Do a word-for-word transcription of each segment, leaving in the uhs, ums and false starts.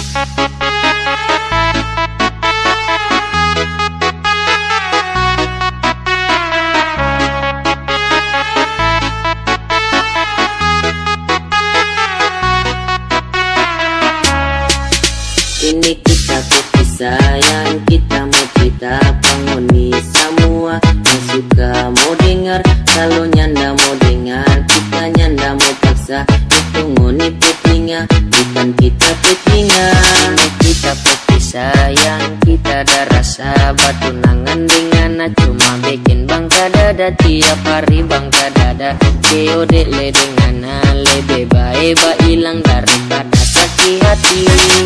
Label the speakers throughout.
Speaker 1: Ini kita kopi sayang, kita mau cerita penghuni semua yang suka mau dengar. Kalau nyanda mau dengar, kita nyanda mau paksa. Itu ngoni petinga, bukan kita petinga. Ini kita kopi sayang, kita ada rasa. Batunangan dengan cuma bikin bangka dada. Tiap hari bangka dada, keode le dengan lebih baik ba hilang daripada sakit hati.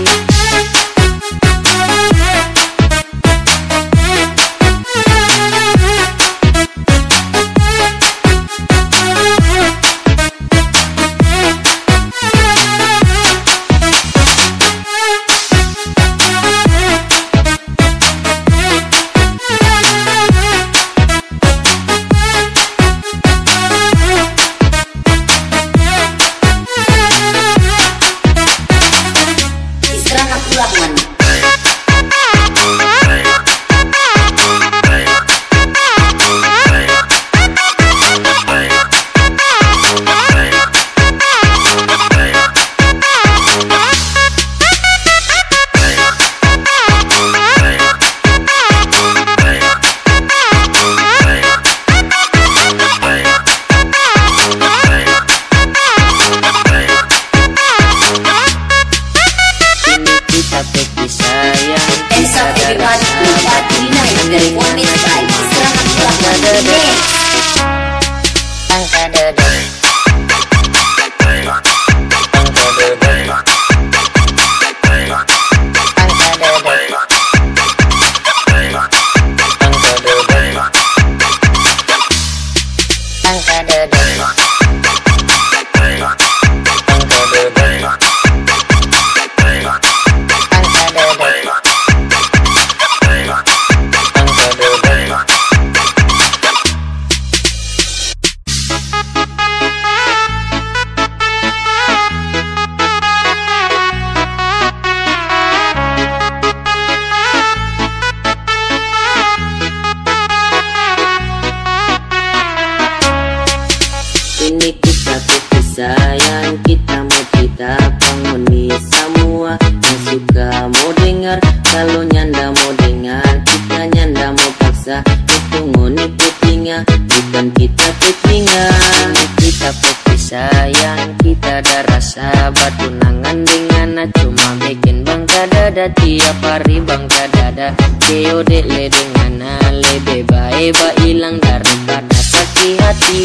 Speaker 1: Ini kita kopi sayang, kita mau cerita penghuni semua yang suka mau dengar. Kalau nyanda mau dengar, kita nyanda mau paksa. Itu ngoni petinga, bukan kita petinga. Ini kita kopi sayang, kita ada rasa. Batunangan dengan cuma bikin bangka dada. Tiap hari bangka dada, keode le dengan lebih baik ba hilang daripada sakit hati.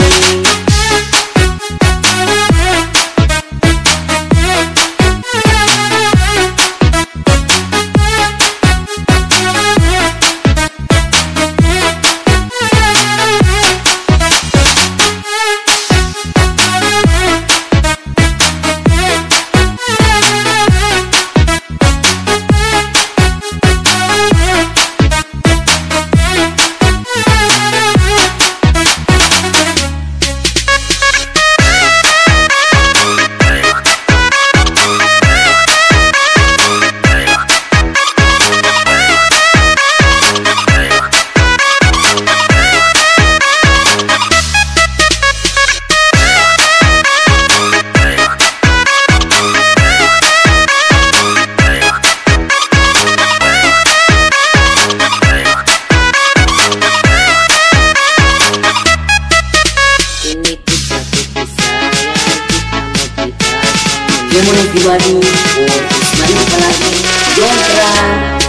Speaker 1: Yang mulai pribadi, oh, Ismail Palagi, Jontra.